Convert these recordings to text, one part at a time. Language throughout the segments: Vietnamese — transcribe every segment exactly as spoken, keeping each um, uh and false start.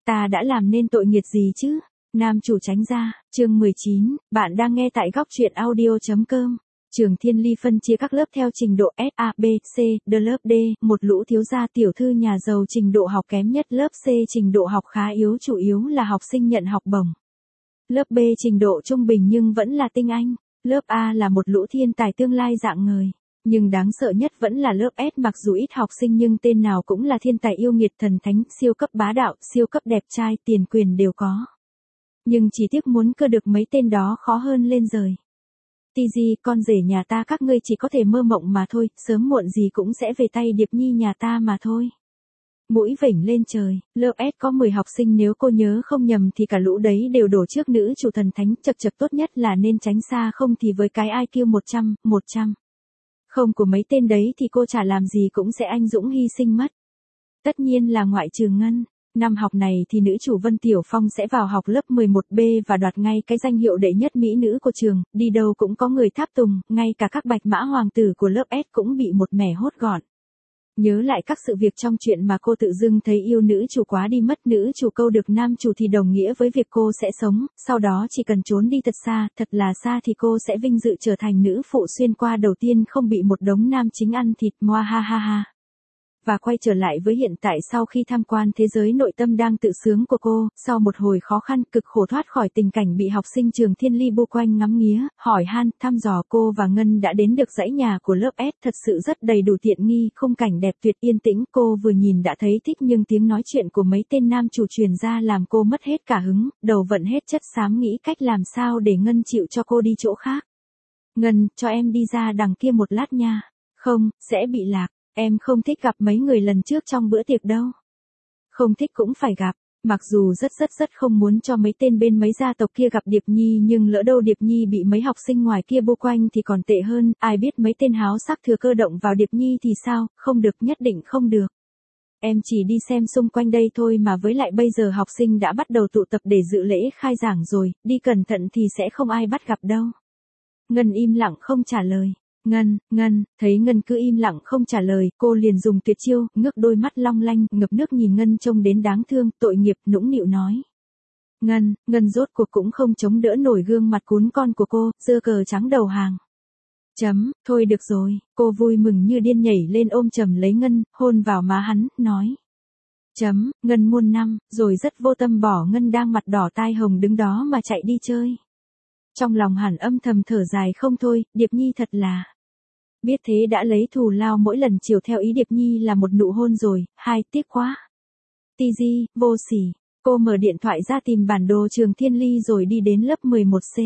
ta đã làm nên tội nghiệt gì chứ? Nam chủ tránh ra, chương mười chín, bạn đang nghe tại góc truyện audio.com. Trường Thiên Ly phân chia các lớp theo trình độ S, A, B, C, D lớp D, một lũ thiếu gia tiểu thư nhà giàu trình độ học kém nhất lớp C trình độ học khá yếu chủ yếu là học sinh nhận học bổng. Lớp B trình độ trung bình nhưng vẫn là tinh anh, lớp A là một lũ thiên tài tương lai dạng ngời. Nhưng đáng sợ nhất vẫn là lớp S mặc dù ít học sinh nhưng tên nào cũng là thiên tài yêu nghiệt thần thánh, siêu cấp bá đạo, siêu cấp đẹp trai, tiền quyền đều có. Nhưng chỉ tiếc muốn cơ được mấy tên đó khó hơn lên rời. Ti Di, con rể nhà ta các ngươi chỉ có thể mơ mộng mà thôi, sớm muộn gì cũng sẽ về tay Điệp Nhi nhà ta mà thôi. Mũi vểnh lên trời, lớp S có mười học sinh nếu cô nhớ không nhầm thì cả lũ đấy đều đổ trước nữ chủ thần thánh, chật chật tốt nhất là nên tránh xa không thì với cái I Q một trăm, một trăm. Không của mấy tên đấy thì cô chả làm gì cũng sẽ anh dũng hy sinh mất. Tất nhiên là ngoại trừ Ngân. Năm học này thì nữ chủ Vân Tiểu Phong sẽ vào học lớp mười một B và đoạt ngay cái danh hiệu đệ nhất mỹ nữ của trường, đi đâu cũng có người tháp tùng, ngay cả các bạch mã hoàng tử của lớp S cũng bị một mẻ hốt gọn. Nhớ lại các sự việc trong chuyện mà cô tự dưng thấy yêu nữ chủ quá đi mất, nữ chủ câu được nam chủ thì đồng nghĩa với việc cô sẽ sống, sau đó chỉ cần trốn đi thật xa, thật là xa thì cô sẽ vinh dự trở thành nữ phụ xuyên qua đầu tiên không bị một đống nam chính ăn thịt, moa ha ha ha. Và quay trở lại với hiện tại sau khi tham quan thế giới nội tâm đang tự sướng của cô, sau một hồi khó khăn cực khổ thoát khỏi tình cảnh bị học sinh trường Thiên Ly bu quanh ngắm nghía, hỏi han, thăm dò, cô và Ngân đã đến được dãy nhà của lớp S, thật sự rất đầy đủ tiện nghi, khung cảnh đẹp tuyệt yên tĩnh, cô vừa nhìn đã thấy thích nhưng tiếng nói chuyện của mấy tên nam chủ truyền ra làm cô mất hết cả hứng, đầu vận hết chất xám nghĩ cách làm sao để Ngân chịu cho cô đi chỗ khác. Ngân, cho em đi ra đằng kia một lát nha. Không, sẽ bị lạc. Em không thích gặp mấy người lần trước trong bữa tiệc đâu. Không thích cũng phải gặp, mặc dù rất rất rất không muốn cho mấy tên bên mấy gia tộc kia gặp Điệp Nhi nhưng lỡ đâu Điệp Nhi bị mấy học sinh ngoài kia bu quanh thì còn tệ hơn, ai biết mấy tên háo sắc thừa cơ động vào Điệp Nhi thì sao, không được, nhất định không được. Em chỉ đi xem xung quanh đây thôi mà với lại bây giờ học sinh đã bắt đầu tụ tập để dự lễ khai giảng rồi, đi cẩn thận thì sẽ không ai bắt gặp đâu. Ngân im lặng không trả lời. Ngân, Ngân, thấy Ngân cứ im lặng không trả lời, cô liền dùng tuyệt chiêu, ngước đôi mắt long lanh, ngập nước nhìn Ngân trông đến đáng thương, tội nghiệp, nũng nịu nói. Ngân, Ngân rốt cuộc cũng không chống đỡ nổi gương mặt cún con của cô, giơ cờ trắng đầu hàng. Chấm, thôi được rồi, cô vui mừng như điên nhảy lên ôm chầm lấy Ngân, hôn vào má hắn, nói. Chấm, Ngân muôn năm, rồi rất vô tâm bỏ Ngân đang mặt đỏ tai hồng đứng đó mà chạy đi chơi. Trong lòng hẳn âm thầm thở dài không thôi, Điệp Nhi thật là. Biết thế đã lấy thù lao mỗi lần chiều theo ý Điệp Nhi là một nụ hôn rồi, hai, tiếc quá. Ti Di, vô sỉ, cô mở điện thoại ra tìm bản đồ trường Thiên Ly rồi đi đến lớp mười một C.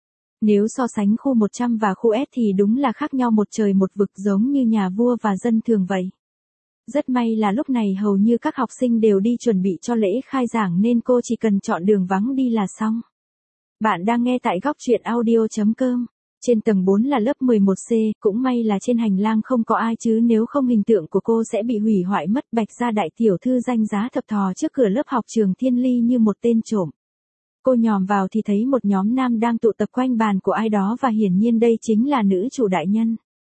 Nếu so sánh khu một trăm và khu S thì đúng là khác nhau một trời một vực giống như nhà vua và dân thường vậy. Rất may là lúc này hầu như các học sinh đều đi chuẩn bị cho lễ khai giảng nên cô chỉ cần chọn đường vắng đi là xong. Bạn đang nghe tại góc truyện audio.com. Trên tầng bốn là lớp mười một C, cũng may là trên hành lang không có ai chứ nếu không hình tượng của cô sẽ bị hủy hoại mất. Bạch gia đại tiểu thư danh giá thập thò trước cửa lớp học trường Thiên Ly như một tên trộm. Cô nhòm vào thì thấy một nhóm nam đang tụ tập quanh bàn của ai đó và hiển nhiên đây chính là nữ chủ đại nhân.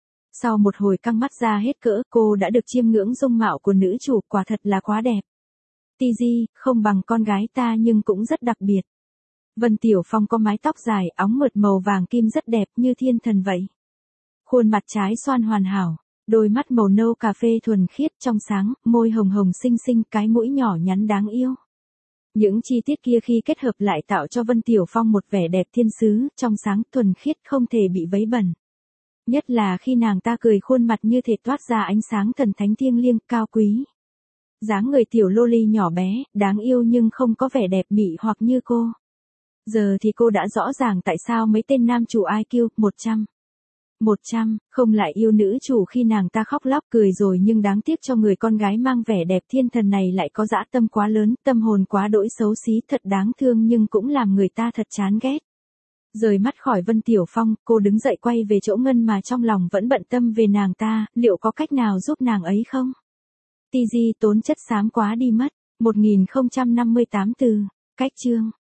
Sau một hồi căng mắt ra hết cỡ, cô đã được chiêm ngưỡng dung mạo của nữ chủ, quả thật là quá đẹp. Ti Di, không bằng con gái ta nhưng cũng rất đặc biệt. Vân Tiểu Phong có mái tóc dài, óng mượt màu vàng kim rất đẹp như thiên thần vậy. Khuôn mặt trái xoan hoàn hảo, đôi mắt màu nâu cà phê thuần khiết trong sáng, môi hồng hồng xinh xinh, cái mũi nhỏ nhắn đáng yêu. Những chi tiết kia khi kết hợp lại tạo cho Vân Tiểu Phong một vẻ đẹp thiên sứ, trong sáng, thuần khiết không thể bị vấy bẩn. Nhất là khi nàng ta cười khuôn mặt như thể toát ra ánh sáng thần thánh thiêng liêng, cao quý. Dáng người tiểu loli nhỏ bé, đáng yêu nhưng không có vẻ đẹp mị hoặc như cô. Giờ thì cô đã rõ ràng tại sao mấy tên nam chủ I Q một trăm. một trăm, không lại yêu nữ chủ khi nàng ta khóc lóc cười rồi nhưng đáng tiếc cho người con gái mang vẻ đẹp thiên thần này lại có dã tâm quá lớn, tâm hồn quá đỗi xấu xí thật đáng thương nhưng cũng làm người ta thật chán ghét. Rời mắt khỏi Vân Tiểu Phong, cô đứng dậy quay về chỗ Ngân mà trong lòng vẫn bận tâm về nàng ta, liệu có cách nào giúp nàng ấy không? Ti Di tốn chất xám quá đi mất, một nghìn không trăm năm mươi tám từ, cách chương.